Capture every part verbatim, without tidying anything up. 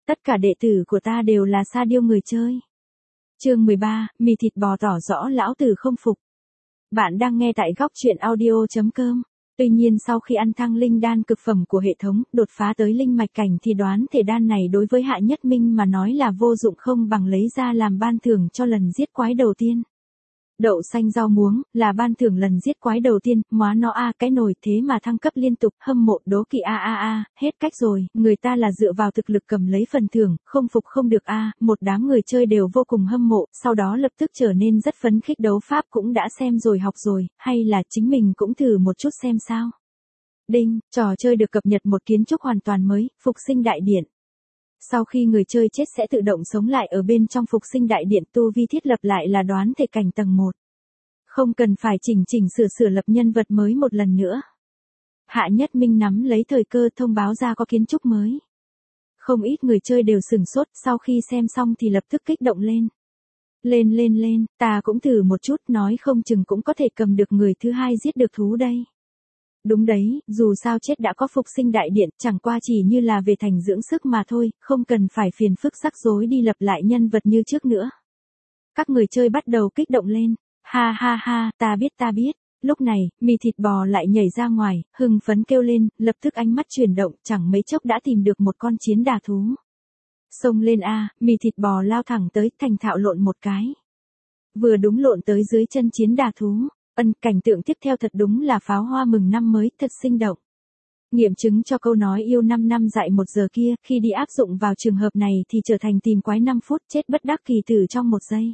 Tất cả đệ tử của ta đều là sa điêu người chơi. Chương mười ba, mì thịt bò tỏ rõ lão tử không phục. Bạn đang nghe tại góc truyện audio chấm com. Tuy nhiên sau khi ăn thăng linh đan cực phẩm của hệ thống, đột phá tới linh mạch cảnh thì đoán thể đan này đối với Hạ Nhất Minh mà nói là vô dụng không bằng lấy ra làm ban thưởng cho lần giết quái đầu tiên. Đậu xanh rau muống, là ban thưởng lần giết quái đầu tiên, móa nó a cái nồi thế mà thăng cấp liên tục, hâm mộ đố kỵ a a a, hết cách rồi, người ta là dựa vào thực lực cầm lấy phần thưởng, không phục không được a, một đám người chơi đều vô cùng hâm mộ, sau đó lập tức trở nên rất phấn khích đấu pháp cũng đã xem rồi học rồi, hay là chính mình cũng thử một chút xem sao. Đinh, trò chơi được cập nhật một kiến trúc hoàn toàn mới, phục sinh đại điện. Sau khi người chơi chết sẽ tự động sống lại ở bên trong phục sinh đại điện, tu vi thiết lập lại là đoán thể cảnh tầng một. Không cần phải chỉnh chỉnh sửa sửa lập nhân vật mới một lần nữa. Hạ Nhất Minh nắm lấy thời cơ thông báo ra có kiến trúc mới. Không ít người chơi đều sửng sốt, sau khi xem xong thì lập tức kích động lên. Lên lên lên, ta cũng thử một chút, nói không chừng cũng có thể cầm được người thứ hai giết được thú đây. Đúng đấy, dù sao chết đã có phục sinh đại điện, chẳng qua chỉ như là về thành dưỡng sức mà thôi, không cần phải phiền phức rắc rối đi lập lại nhân vật như trước nữa. Các người chơi bắt đầu kích động lên, ha ha ha, ta biết ta biết. Lúc này, mì thịt bò lại nhảy ra ngoài, hưng phấn kêu lên, lập tức ánh mắt chuyển động, chẳng mấy chốc đã tìm được một con chiến đà thú. Xông lên a, mì thịt bò lao thẳng tới, thành thạo lộn một cái. Vừa đúng lộn tới dưới chân chiến đà thú. Ân, cảnh tượng tiếp theo thật đúng là pháo hoa mừng năm mới, thật sinh động. Nghiệm chứng cho câu nói yêu năm năm dạy một giờ kia, khi đi áp dụng vào trường hợp này thì trở thành tìm quái năm phút, chết bất đắc kỳ tử trong một giây.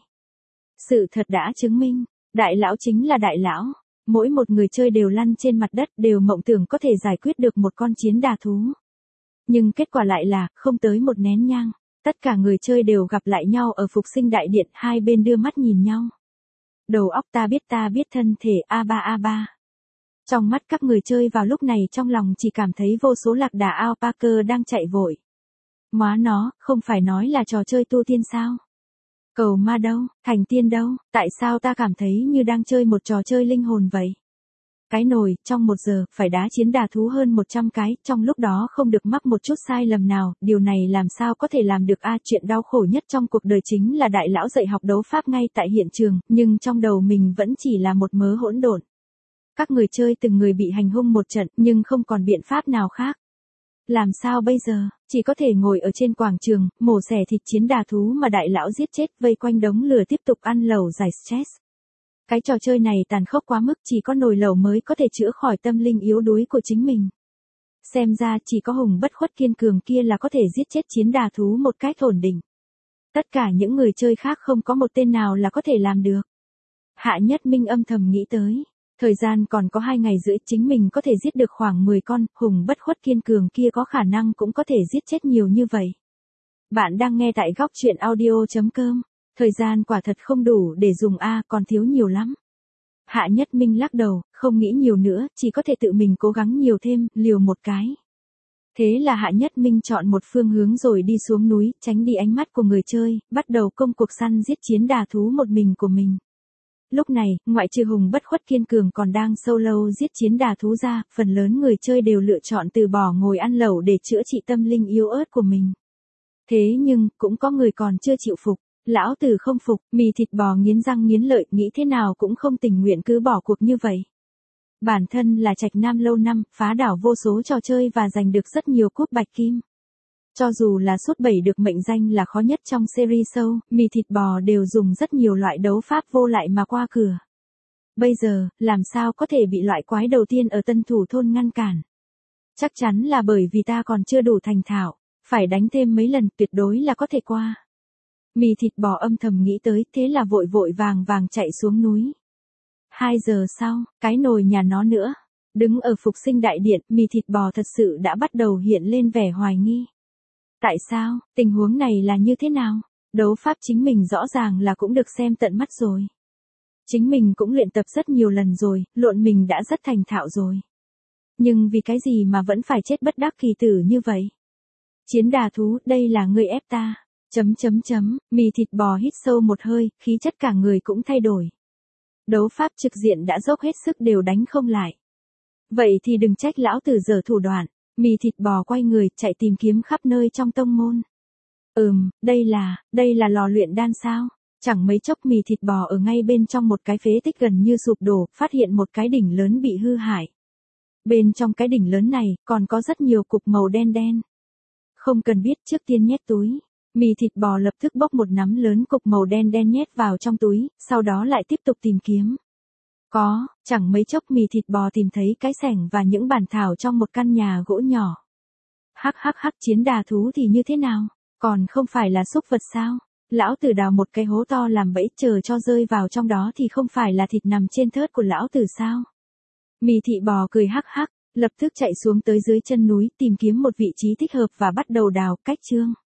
Sự thật đã chứng minh, đại lão chính là đại lão. Mỗi một người chơi đều lăn trên mặt đất, đều mộng tưởng có thể giải quyết được một con chiến đà thú. Nhưng kết quả lại là, không tới một nén nhang, tất cả người chơi đều gặp lại nhau ở phục sinh đại điện, hai bên đưa mắt nhìn nhau. Đầu óc ta biết ta biết thân thể a ba a ba. Trong mắt các người chơi vào lúc này trong lòng chỉ cảm thấy vô số lạc đà alpaca đang chạy vội. Móa nó, không phải nói là trò chơi tu tiên sao? Cầu ma đâu, thành tiên đâu, tại sao ta cảm thấy như đang chơi một trò chơi linh hồn vậy? Cái nồi, trong một giờ, phải đá chiến đà thú hơn một trăm cái, trong lúc đó không được mắc một chút sai lầm nào, điều này làm sao có thể làm được a? Chuyện đau khổ nhất trong cuộc đời chính là đại lão dạy học đấu pháp ngay tại hiện trường, nhưng trong đầu mình vẫn chỉ là một mớ hỗn độn. Các người chơi từng người bị hành hung một trận, nhưng không còn biện pháp nào khác. Làm sao bây giờ, chỉ có thể ngồi ở trên quảng trường, mổ xẻ thịt chiến đà thú mà đại lão giết chết, vây quanh đống lửa tiếp tục ăn lẩu giải stress. Cái trò chơi này tàn khốc quá mức, chỉ có nồi lẩu mới có thể chữa khỏi tâm linh yếu đuối của chính mình. Xem ra chỉ có hùng bất khuất kiên cường kia là có thể giết chết chiến đà thú một cách ổn định. Tất cả những người chơi khác không có một tên nào là có thể làm được. Hạ Nhất Minh âm thầm nghĩ tới. Thời gian còn có hai ngày rưỡi, chính mình có thể giết được khoảng mười con, hùng bất khuất kiên cường kia có khả năng cũng có thể giết chết nhiều như vậy. Bạn đang nghe tại góc truyện audio chấm com. Thời gian quả thật không đủ để dùng a, còn thiếu nhiều lắm. Hạ Nhất Minh lắc đầu, không nghĩ nhiều nữa, chỉ có thể tự mình cố gắng nhiều thêm, liều một cái. Thế là Hạ Nhất Minh chọn một phương hướng rồi đi xuống núi, tránh đi ánh mắt của người chơi, bắt đầu công cuộc săn giết chiến đà thú một mình của mình. Lúc này, ngoại trừ hùng bất khuất kiên cường còn đang solo giết chiến đà thú ra, phần lớn người chơi đều lựa chọn từ bỏ ngồi ăn lẩu để chữa trị tâm linh yếu ớt của mình. Thế nhưng, cũng có người còn chưa chịu phục. Lão tử không phục, mì thịt bò nghiến răng nghiến lợi, nghĩ thế nào cũng không tình nguyện cứ bỏ cuộc như vậy. Bản thân là trạch nam lâu năm, phá đảo vô số trò chơi và giành được rất nhiều cúp bạch kim. Cho dù là suốt bảy được mệnh danh là khó nhất trong series show, mì thịt bò đều dùng rất nhiều loại đấu pháp vô lại mà qua cửa. Bây giờ, làm sao có thể bị loại quái đầu tiên ở tân thủ thôn ngăn cản? Chắc chắn là bởi vì ta còn chưa đủ thành thạo, phải đánh thêm mấy lần tuyệt đối là có thể qua. Mì thịt bò âm thầm nghĩ tới, thế là vội vội vàng vàng chạy xuống núi. Hai giờ sau, cái nồi nhà nó nữa. Đứng ở phục sinh đại điện, mì thịt bò thật sự đã bắt đầu hiện lên vẻ hoài nghi. Tại sao, tình huống này là như thế nào? Đấu pháp chính mình rõ ràng là cũng được xem tận mắt rồi. Chính mình cũng luyện tập rất nhiều lần rồi, lộn mình đã rất thành thạo rồi. Nhưng vì cái gì mà vẫn phải chết bất đắc kỳ tử như vậy? Chiến đà thú, đây là ngươi ép ta. Chấm chấm chấm, mì thịt bò hít sâu một hơi, khí chất cả người cũng thay đổi. Đấu pháp trực diện đã dốc hết sức đều đánh không lại. Vậy thì đừng trách lão tử giở thủ đoạn, mì thịt bò quay người chạy tìm kiếm khắp nơi trong tông môn. Ừm, đây là, đây là lò luyện đan sao? Chẳng mấy chốc mì thịt bò ở ngay bên trong một cái phế tích gần như sụp đổ, phát hiện một cái đỉnh lớn bị hư hại. Bên trong cái đỉnh lớn này, còn có rất nhiều cục màu đen đen. Không cần biết, trước tiên nhét túi. Mì thịt bò lập tức bốc một nắm lớn cục màu đen đen nhét vào trong túi, sau đó lại tiếp tục tìm kiếm. Có, chẳng mấy chốc mì thịt bò tìm thấy cái xẻng và những bàn thảo trong một căn nhà gỗ nhỏ. Hắc hắc hắc, chiến đà thú thì như thế nào? Còn không phải là súc vật sao? Lão tử đào một cái hố to làm bẫy chờ cho rơi vào trong đó thì không phải là thịt nằm trên thớt của lão tử sao? Mì thịt bò cười hắc hắc, lập tức chạy xuống tới dưới chân núi tìm kiếm một vị trí thích hợp và bắt đầu đào. Cách chương